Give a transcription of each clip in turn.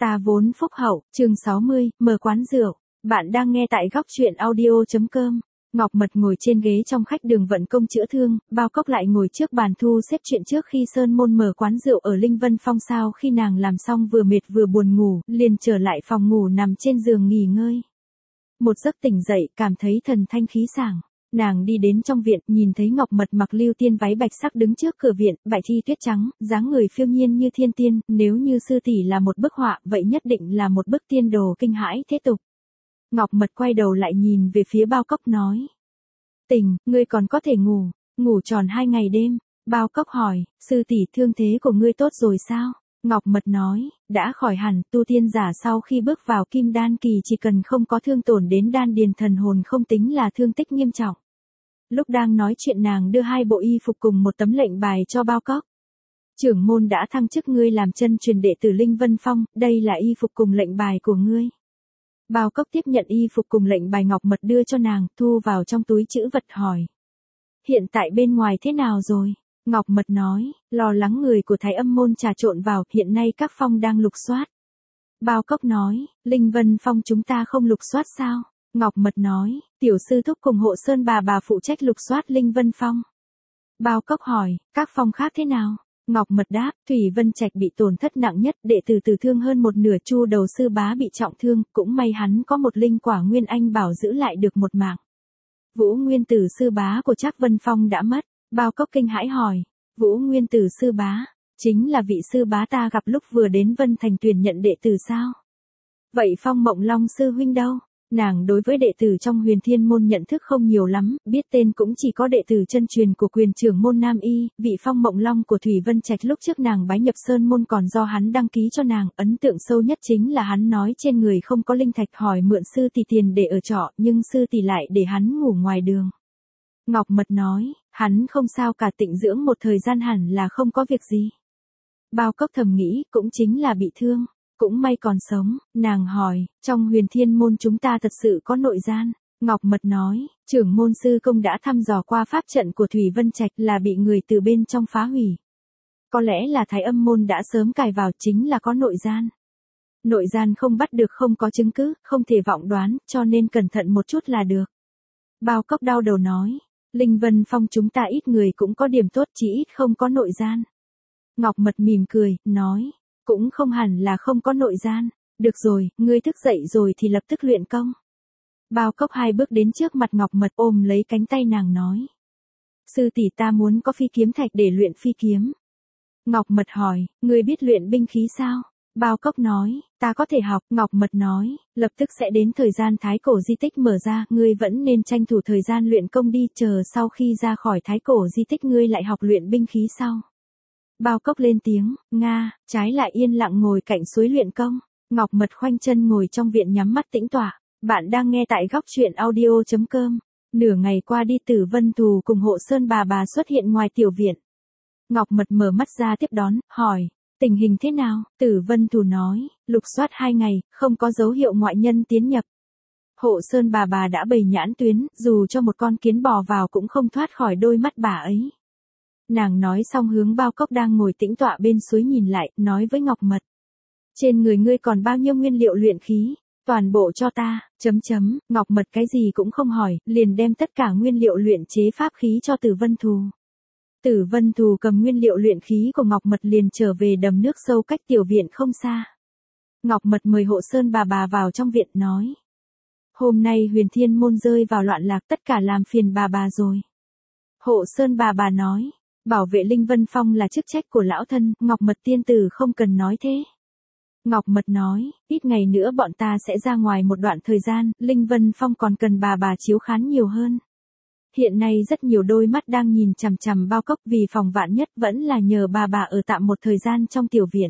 Ta vốn phúc hậu, chương 60, mở quán rượu. Bạn đang nghe tại góc truyện audio.com. Ngọc Mật ngồi trên ghế trong khách đường vận công chữa thương, Bao Cốc lại ngồi trước bàn thu xếp chuyện trước khi Sơn Môn mở quán rượu ở Linh Vân Phong. Sau khi nàng làm xong vừa mệt vừa buồn ngủ, liền trở lại phòng ngủ nằm trên giường nghỉ ngơi. Một giấc tỉnh dậy, cảm thấy thần thanh khí sảng. Nàng đi đến trong viện, nhìn thấy Ngọc Mật mặc lưu tiên váy bạch sắc đứng trước cửa viện, bại thi tuyết trắng, dáng người phiêu nhiên như thiên tiên, nếu như sư tỷ là một bức họa, vậy nhất định là một bức tiên đồ kinh hãi thế tục. Ngọc Mật quay đầu lại nhìn về phía Bao Cốc nói. Tình, ngươi còn có thể ngủ tròn 2 ngày đêm. Bao Cốc hỏi, sư tỷ thương thế của ngươi tốt rồi sao? Ngọc Mật nói, đã khỏi hẳn, tu tiên giả sau khi bước vào kim đan kỳ chỉ cần không có thương tổn đến đan điền thần hồn không tính là thương tích nghiêm trọng. Lúc đang nói chuyện nàng đưa 2 bộ y phục cùng một tấm lệnh bài cho Bao Cốc. Trưởng môn đã thăng chức ngươi làm chân truyền đệ tử Linh Vân Phong, đây là y phục cùng lệnh bài của ngươi. Bao Cốc tiếp nhận y phục cùng lệnh bài Ngọc Mật đưa cho nàng, thu vào trong túi trữ vật hỏi. Hiện tại bên ngoài thế nào rồi? Ngọc Mật nói, lo lắng người của Thái Âm môn trà trộn vào, hiện nay các phong đang lục soát. Bao Cốc nói, Linh Vân Phong chúng ta không lục soát sao? Ngọc Mật nói, tiểu sư thúc cùng Hộ Sơn bà phụ trách lục soát Linh Vân Phong. Bao Cốc hỏi, các phong khác thế nào? Ngọc Mật đáp, Thủy Vân Trạch bị tổn thất nặng nhất, đệ tử tử thương hơn một nửa, Chu Đầu sư bá bị trọng thương, cũng may hắn có một linh quả nguyên anh bảo giữ lại được một mạng. Vũ Nguyên Tử sư bá của Trác Vân Phong đã mất. Bao Cốc kinh hãi hỏi, Vũ Nguyên Tử sư bá, chính là vị sư bá ta gặp lúc vừa đến Vân Thành tuyển nhận đệ tử sao? Vậy Phong Mộng Long sư huynh đâu? Nàng đối với đệ tử trong Huyền Thiên môn nhận thức không nhiều lắm, biết tên cũng chỉ có đệ tử chân truyền của quyền trưởng môn Nam Y, vị Phong Mộng Long của Thủy Vân Trạch lúc trước nàng bái nhập Sơn môn còn do hắn đăng ký cho nàng, ấn tượng sâu nhất chính là hắn nói trên người không có linh thạch, hỏi mượn sư tỷ tiền để ở trọ, nhưng sư tỷ lại để hắn ngủ ngoài đường. Ngọc Mật nói, hắn không sao cả, tịnh dưỡng một thời gian hẳn là không có việc gì. Bao Cốc thầm nghĩ, cũng chính là bị thương. Cũng may còn sống, nàng hỏi, trong Huyền Thiên môn chúng ta thật sự có nội gian. Ngọc Mật nói, trưởng môn sư công đã thăm dò qua pháp trận của Thủy Vân Trạch là bị người từ bên trong phá hủy. Có lẽ là Thái Âm môn đã sớm cài vào, chính là có nội gian. Nội gian không bắt được, không có chứng cứ, không thể vọng đoán, cho nên cẩn thận một chút là được. Bao Cốc đau đầu nói, Linh Vân Phong chúng ta ít người cũng có điểm tốt, chỉ ít không có nội gian. Ngọc Mật mỉm cười, nói, cũng không hẳn là không có nội gian. Được rồi, ngươi thức dậy rồi thì lập tức luyện công. Bao Cốc 2 bước đến trước mặt Ngọc Mật ôm lấy cánh tay nàng nói. Sư tỷ ta muốn có phi kiếm thạch để luyện phi kiếm. Ngọc Mật hỏi, ngươi biết luyện binh khí sao? Bao Cốc nói, ta có thể học. Ngọc Mật nói, lập tức sẽ đến thời gian thái cổ di tích mở ra, ngươi vẫn nên tranh thủ thời gian luyện công đi, chờ sau khi ra khỏi thái cổ di tích ngươi lại học luyện binh khí sau. Bao Cốc lên tiếng, Nga, trái lại yên lặng ngồi cạnh suối luyện công. Ngọc Mật khoanh chân ngồi trong viện nhắm mắt tĩnh tọa. Bạn đang nghe tại góc truyện audio.com. Nửa ngày qua đi, Tử Vân Thù cùng Hộ Sơn bà xuất hiện ngoài tiểu viện. Ngọc Mật mở mắt ra tiếp đón, hỏi, tình hình thế nào? Tử Vân Thù nói, lục soát 2 ngày, không có dấu hiệu ngoại nhân tiến nhập. Hộ Sơn bà đã bày nhãn tuyến, dù cho một con kiến bò vào cũng không thoát khỏi đôi mắt bà ấy. Nàng nói xong hướng Bao Cốc đang ngồi tĩnh tọa bên suối nhìn lại, nói với Ngọc Mật. Trên người ngươi còn bao nhiêu nguyên liệu luyện khí? Toàn bộ cho ta, Ngọc Mật cái gì cũng không hỏi, liền đem tất cả nguyên liệu luyện chế pháp khí cho Tử Vân Thù. Tử Vân Thù cầm nguyên liệu luyện khí của Ngọc Mật liền trở về đầm nước sâu cách tiểu viện không xa. Ngọc Mật mời Hộ Sơn bà vào trong viện nói. Hôm nay Huyền Thiên môn rơi vào loạn lạc, tất cả làm phiền bà rồi. Hộ Sơn bà nói. Bảo vệ Linh Vân Phong là chức trách của lão thân, Ngọc Mật tiên tử không cần nói thế. Ngọc Mật nói, ít ngày nữa bọn ta sẽ ra ngoài một đoạn thời gian, Linh Vân Phong còn cần bà chiếu khán nhiều hơn. Hiện nay rất nhiều đôi mắt đang nhìn chằm chằm Bao Cốc, vì phòng vạn nhất vẫn là nhờ bà ở tạm một thời gian trong tiểu viện.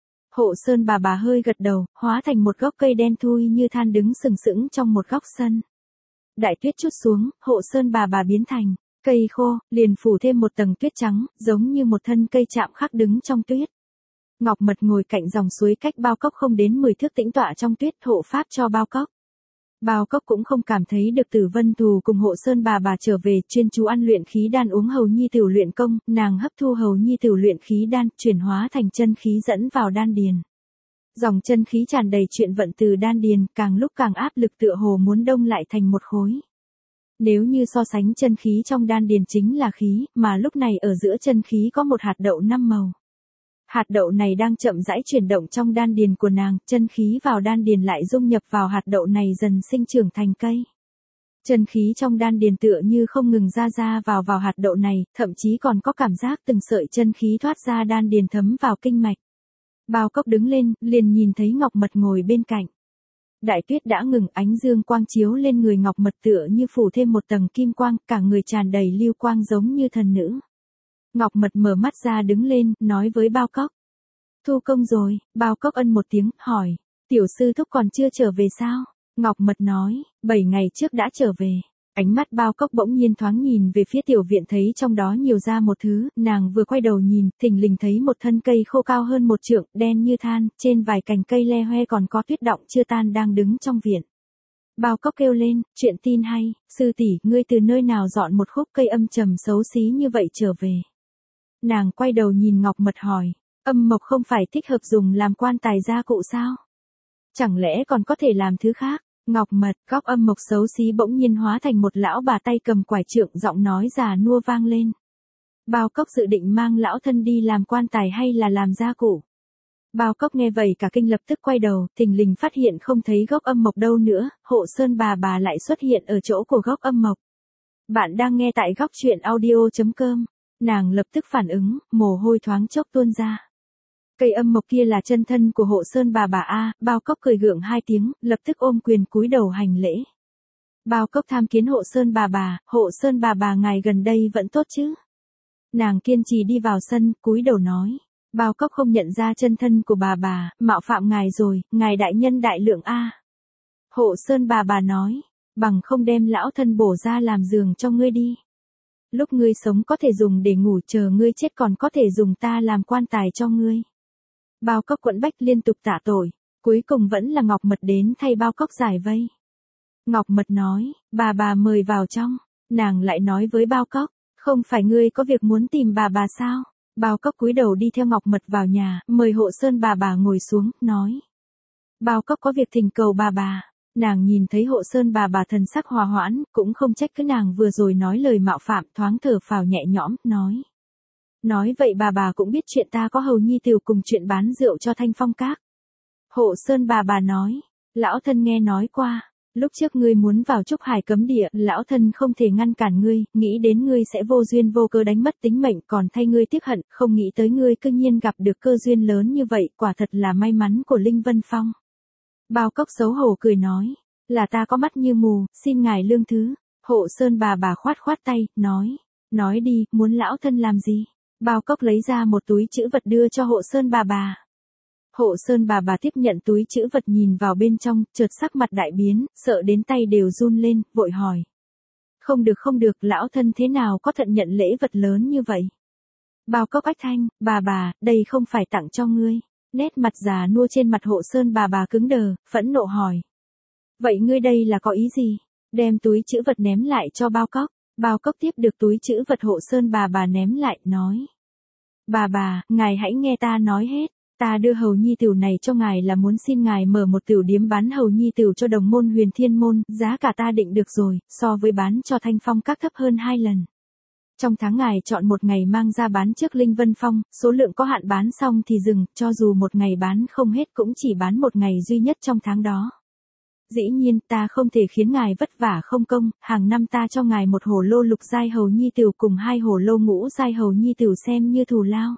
Hộ Sơn bà hơi gật đầu, hóa thành một gốc cây đen thui như than đứng sừng sững trong một góc sân. Đại tuyết trút xuống, Hộ Sơn bà biến thành cây khô, liền phủ thêm một tầng tuyết trắng, giống như một thân cây chạm khắc đứng trong tuyết. Ngọc Mật ngồi cạnh dòng suối cách Bao Cốc không đến 10 thước tĩnh tọa trong tuyết, hộ pháp cho Bao Cốc. Bao Cốc cũng không cảm thấy được Tử Vân Thù cùng Hộ Sơn bà trở về, chuyên chú ăn luyện khí đan, uống hầu nhi tửu luyện công, nàng hấp thu hầu nhi tửu luyện khí đan, chuyển hóa thành chân khí dẫn vào đan điền. Dòng chân khí tràn đầy chuyện vận từ đan điền, càng lúc càng áp lực tựa hồ muốn đông lại thành một khối. Nếu như so sánh chân khí trong đan điền chính là khí, mà lúc này ở giữa chân khí có một hạt đậu 5 màu. Hạt đậu này đang chậm rãi chuyển động trong đan điền của nàng, chân khí vào đan điền lại dung nhập vào hạt đậu này dần sinh trưởng thành cây. Chân khí trong đan điền tựa như không ngừng ra vào hạt đậu này, thậm chí còn có cảm giác từng sợi chân khí thoát ra đan điền thấm vào kinh mạch. Bao Cốc đứng lên, liền nhìn thấy Ngọc Mật ngồi bên cạnh. Đại tuyết đã ngừng, ánh dương quang chiếu lên người Ngọc Mật tựa như phủ thêm một tầng kim quang, cả người tràn đầy lưu quang giống như thần nữ. Ngọc Mật mở mắt ra đứng lên, nói với Bao Cốc. Thu công rồi, Bao Cốc ân một tiếng, hỏi. Tiểu sư thúc còn chưa trở về sao? Ngọc Mật nói, 7 ngày trước đã trở về. Ánh mắt Bao Cốc bỗng nhiên thoáng nhìn về phía tiểu viện thấy trong đó nhiều ra một thứ, nàng vừa quay đầu nhìn, thình lình thấy một thân cây khô cao hơn 1 trượng, đen như than, trên vài cành cây le hoe còn có tuyết đọng chưa tan đang đứng trong viện. Bao Cốc kêu lên, chuyện tin hay, sư tỷ, ngươi từ nơi nào dọn một khúc cây âm trầm xấu xí như vậy trở về? Nàng quay đầu nhìn Ngọc Mật hỏi, âm mộc không phải thích hợp dùng làm quan tài gia cụ sao? Chẳng lẽ còn có thể làm thứ khác? Ngọc Mật, góc âm mộc xấu xí bỗng nhiên hóa thành một lão bà tay cầm quải trượng, giọng nói già nua vang lên. Bao Cốc dự định mang lão thân đi làm quan tài hay là làm gia cụ? Bao Cốc nghe vậy cả kinh lập tức quay đầu, thình lình phát hiện không thấy gốc âm mộc đâu nữa, Hộ Sơn bà lại xuất hiện ở chỗ của gốc âm mộc. Bạn đang nghe tại góc truyện audio.com. Nàng lập tức phản ứng, mồ hôi thoáng chốc tuôn ra. Cây âm mộc kia là chân thân của Hộ Sơn bà a. Bao Cốc cười gượng 2 tiếng, lập tức ôm quyền cúi đầu hành lễ. Bao Cốc tham kiến Hộ Sơn bà, Hộ Sơn bà ngài gần đây vẫn tốt chứ? Nàng kiên trì đi vào sân, cúi đầu nói. Bao Cốc không nhận ra chân thân của bà, mạo phạm ngài rồi, ngài đại nhân đại lượng a. Hộ Sơn bà nói, bằng không đem lão thân bổ ra làm giường cho ngươi đi. Lúc ngươi sống có thể dùng để ngủ, chờ ngươi chết còn có thể dùng ta làm quan tài cho ngươi. Bao Cốc quẫn bách liên tục tạ tội, cuối cùng vẫn là Ngọc Mật đến thay Bao Cốc giải vây. Ngọc Mật nói, bà mời vào trong. Nàng lại nói với Bao Cốc, không phải ngươi có việc muốn tìm bà sao? Bao Cốc cúi đầu đi theo Ngọc Mật vào nhà, mời Hộ Sơn bà ngồi xuống, nói. Bao Cốc có việc thỉnh cầu bà. Nàng nhìn thấy Hộ Sơn bà thần sắc hòa hoãn, cũng không trách cứ nàng vừa rồi nói lời mạo phạm, thoáng thở phào nhẹ nhõm, nói. Nói vậy bà cũng biết chuyện ta có hầu nhi tửu cùng chuyện bán rượu cho Thanh Phong Các. Hộ Sơn bà nói, lão thân nghe nói qua, lúc trước ngươi muốn vào Trúc Hải cấm địa, lão thân không thể ngăn cản ngươi, nghĩ đến ngươi sẽ vô duyên vô cớ đánh mất tính mệnh, còn thay ngươi tiếc hận, không nghĩ tới ngươi cư nhiên gặp được cơ duyên lớn như vậy, quả thật là may mắn của Linh Vân Phong. Bao Cốc xấu hổ cười nói, là ta có mắt như mù, xin ngài lương thứ. Hộ Sơn bà khoát tay, nói đi, muốn lão thân làm gì? Bao Cốc lấy ra một túi trữ vật đưa cho Hộ Sơn bà. Hộ Sơn bà tiếp nhận túi trữ vật nhìn vào bên trong, chợt sắc mặt đại biến, sợ đến tay đều run lên, vội hỏi. Không được, lão thân thế nào có thận nhận lễ vật lớn như vậy? Bao Cốc ách thanh, bà, đây không phải tặng cho ngươi. Nét mặt già nua trên mặt Hộ Sơn bà cứng đờ, phẫn nộ hỏi. Vậy ngươi đây là có ý gì? Đem túi trữ vật ném lại cho Bao Cốc. Bao Cốc tiếp được túi trữ vật Hộ Sơn bà ném lại, nói. Bà, ngài hãy nghe ta nói hết. Ta đưa hầu nhi tửu này cho ngài là muốn xin ngài mở một tửu điếm bán hầu nhi tửu cho đồng môn Huyền Thiên môn, giá cả ta định được rồi, so với bán cho Thanh Phong Các thấp hơn 2 lần. Trong tháng ngài chọn một ngày mang ra bán trước Linh Vân Phong, số lượng có hạn bán xong thì dừng, cho dù một ngày bán không hết cũng chỉ bán một ngày duy nhất trong tháng đó. Dĩ nhiên ta không thể khiến ngài vất vả không công, hàng năm ta cho ngài một hổ lô lục giai hầu nhi tửu cùng 2 hổ lô ngũ giai hầu nhi tửu xem như thù lao.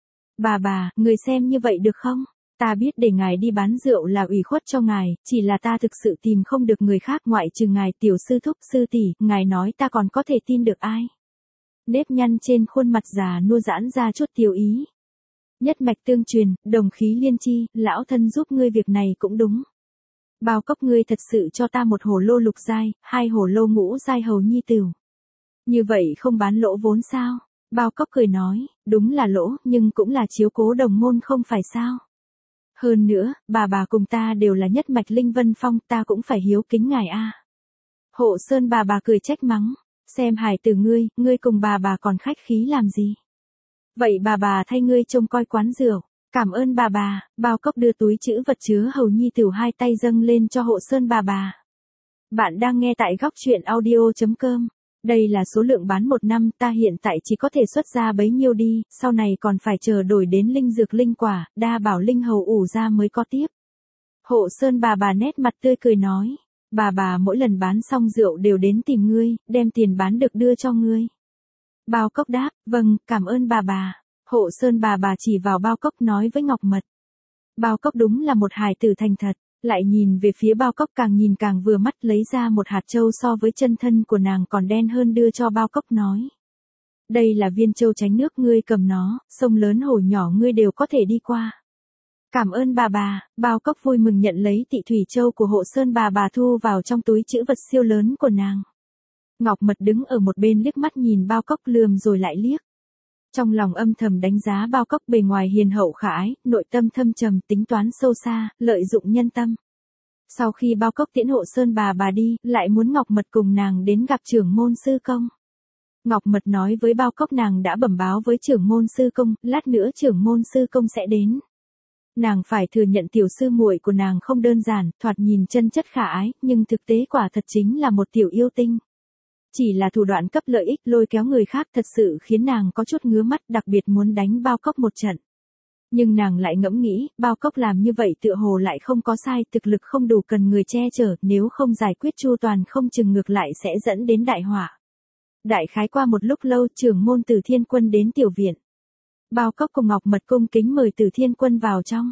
Bà, người xem như vậy được không? Ta biết để ngài đi bán rượu là ủy khuất cho ngài, chỉ là ta thực sự tìm không được người khác ngoại trừ ngài tiểu sư thúc sư tỷ, ngài nói ta còn có thể tin được ai? Nếp nhăn trên khuôn mặt già nua giãn ra chút tiêu ý. Nhất mạch tương truyền, đồng khí liên chi, lão thân giúp ngươi việc này cũng đúng. Bao Cốc ngươi thật sự cho ta một hổ lô lục giai, 2 hổ lô ngũ giai hầu nhi tửu. Như vậy không bán lỗ vốn sao? Bao Cốc cười nói, đúng là lỗ, nhưng cũng là chiếu cố đồng môn không phải sao? Hơn nữa, bà cùng ta đều là nhất mạch Linh Vân Phong, ta cũng phải hiếu kính ngài a. Hộ Sơn bà cười trách mắng, xem hài tử ngươi cùng bà còn khách khí làm gì? Vậy bà thay ngươi trông coi quán rượu, Cảm ơn bà, bao cốc đưa túi trữ vật chứa hầu nhi tửu hai tay dâng lên cho Hộ Sơn bà. Bạn đang nghe tại góc chuyện audio.com. Đây là số lượng bán một năm, ta hiện tại chỉ có thể xuất ra bấy nhiêu đi, sau này còn phải chờ đổi đến linh dược linh quả, đa bảo linh hầu ủ ra mới có tiếp. Hộ Sơn bà nét mặt tươi cười nói, bà mỗi lần bán xong rượu đều đến tìm ngươi, đem tiền bán được đưa cho ngươi. Bao cốc đáp, vâng, cảm ơn bà. Hộ Sơn bà chỉ vào bao cốc nói với Ngọc Mật. Bao cốc đúng là một hài tử thành thật, lại nhìn về phía bao cốc càng nhìn càng vừa mắt, lấy ra một hạt châu so với chân thân của nàng còn đen hơn đưa cho bao cốc nói. Đây là viên châu tránh nước, ngươi cầm nó, sông lớn hồ nhỏ ngươi đều có thể đi qua. Cảm ơn bà, bao cốc vui mừng nhận lấy tị thủy châu của Hộ Sơn bà thu vào trong túi trữ vật siêu lớn của nàng. Ngọc Mật đứng ở một bên liếc mắt nhìn bao cốc lườm rồi lại liếc. Trong lòng âm thầm đánh giá bao cốc bề ngoài hiền hậu khả ái, nội tâm thâm trầm, tính toán sâu xa, lợi dụng nhân tâm. Sau khi bao cốc tiễn Hộ Sơn bà đi, lại muốn Ngọc Mật cùng nàng đến gặp trưởng môn sư công. Ngọc Mật nói với bao cốc nàng đã bẩm báo với trưởng môn sư công, lát nữa trưởng môn sư công sẽ đến. Nàng phải thừa nhận tiểu sư muội của nàng không đơn giản, thoạt nhìn chân chất khả ái, nhưng thực tế quả thật chính là một tiểu yêu tinh. Chỉ là thủ đoạn cấp lợi ích lôi kéo người khác thật sự khiến nàng có chút ngứa mắt, đặc biệt muốn đánh bao cốc một trận. Nhưng nàng lại ngẫm nghĩ, bao cốc làm như vậy tựa hồ lại không có sai, thực lực không đủ cần người che chở, nếu không giải quyết chu toàn không chừng ngược lại sẽ dẫn đến đại họa. Đại khái qua một lúc lâu, trưởng môn Từ Thiên Quân đến tiểu viện. Bao cốc cùng Ngọc Mật cung kính mời Từ Thiên Quân vào trong.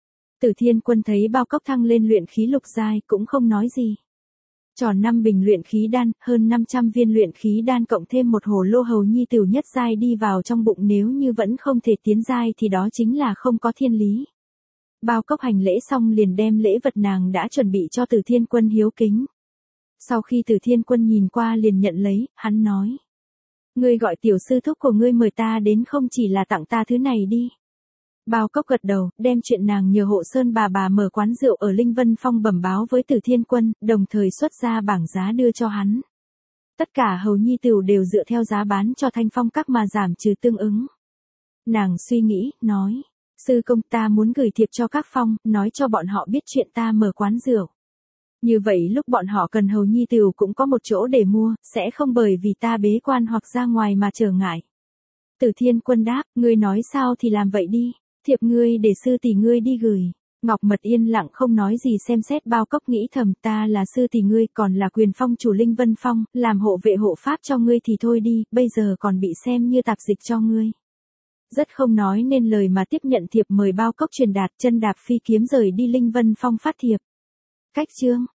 Từ Thiên Quân thấy bao cốc thăng lên luyện khí lục giai cũng không nói gì. Tròn 5 bình luyện khí đan, hơn 500 viên luyện khí đan cộng thêm một hồ lô hầu nhi tửu nhất giai đi vào trong bụng, nếu như vẫn không thể tiến giai thì đó chính là không có thiên lý. Bao cốc hành lễ xong liền đem lễ vật nàng đã chuẩn bị cho Từ Thiên Quân hiếu kính. Sau khi Từ Thiên Quân nhìn qua liền nhận lấy, hắn nói. Ngươi gọi tiểu sư thúc của ngươi mời ta đến không chỉ là tặng ta thứ này đi. Bao cốc gật đầu, đem chuyện nàng nhờ Hộ Sơn bà mở quán rượu ở Linh Vân Phong bẩm báo với Từ Thiên Quân, đồng thời xuất ra bảng giá đưa cho hắn. Tất cả hầu nhi tửu đều dựa theo giá bán cho Thanh Phong các mà giảm trừ tương ứng. Nàng suy nghĩ, nói, sư công ta muốn gửi thiệp cho các phong, nói cho bọn họ biết chuyện ta mở quán rượu. Như vậy lúc bọn họ cần hầu nhi tửu cũng có một chỗ để mua, sẽ không bởi vì ta bế quan hoặc ra ngoài mà trở ngại. Từ Thiên Quân đáp, ngươi nói sao thì làm vậy đi. Thiệp ngươi để sư tỷ ngươi đi gửi. Ngọc Mật yên lặng không nói gì, xem xét bao cốc nghĩ thầm, ta là sư tỷ ngươi, còn là quyền phong chủ Linh Vân Phong, làm hộ vệ hộ pháp cho ngươi thì thôi đi, bây giờ còn bị xem như tạp dịch cho ngươi. Rất không nói nên lời mà tiếp nhận thiệp mời, bao cốc truyền đạt, chân đạp phi kiếm rời đi Linh Vân Phong phát thiệp. Cách chương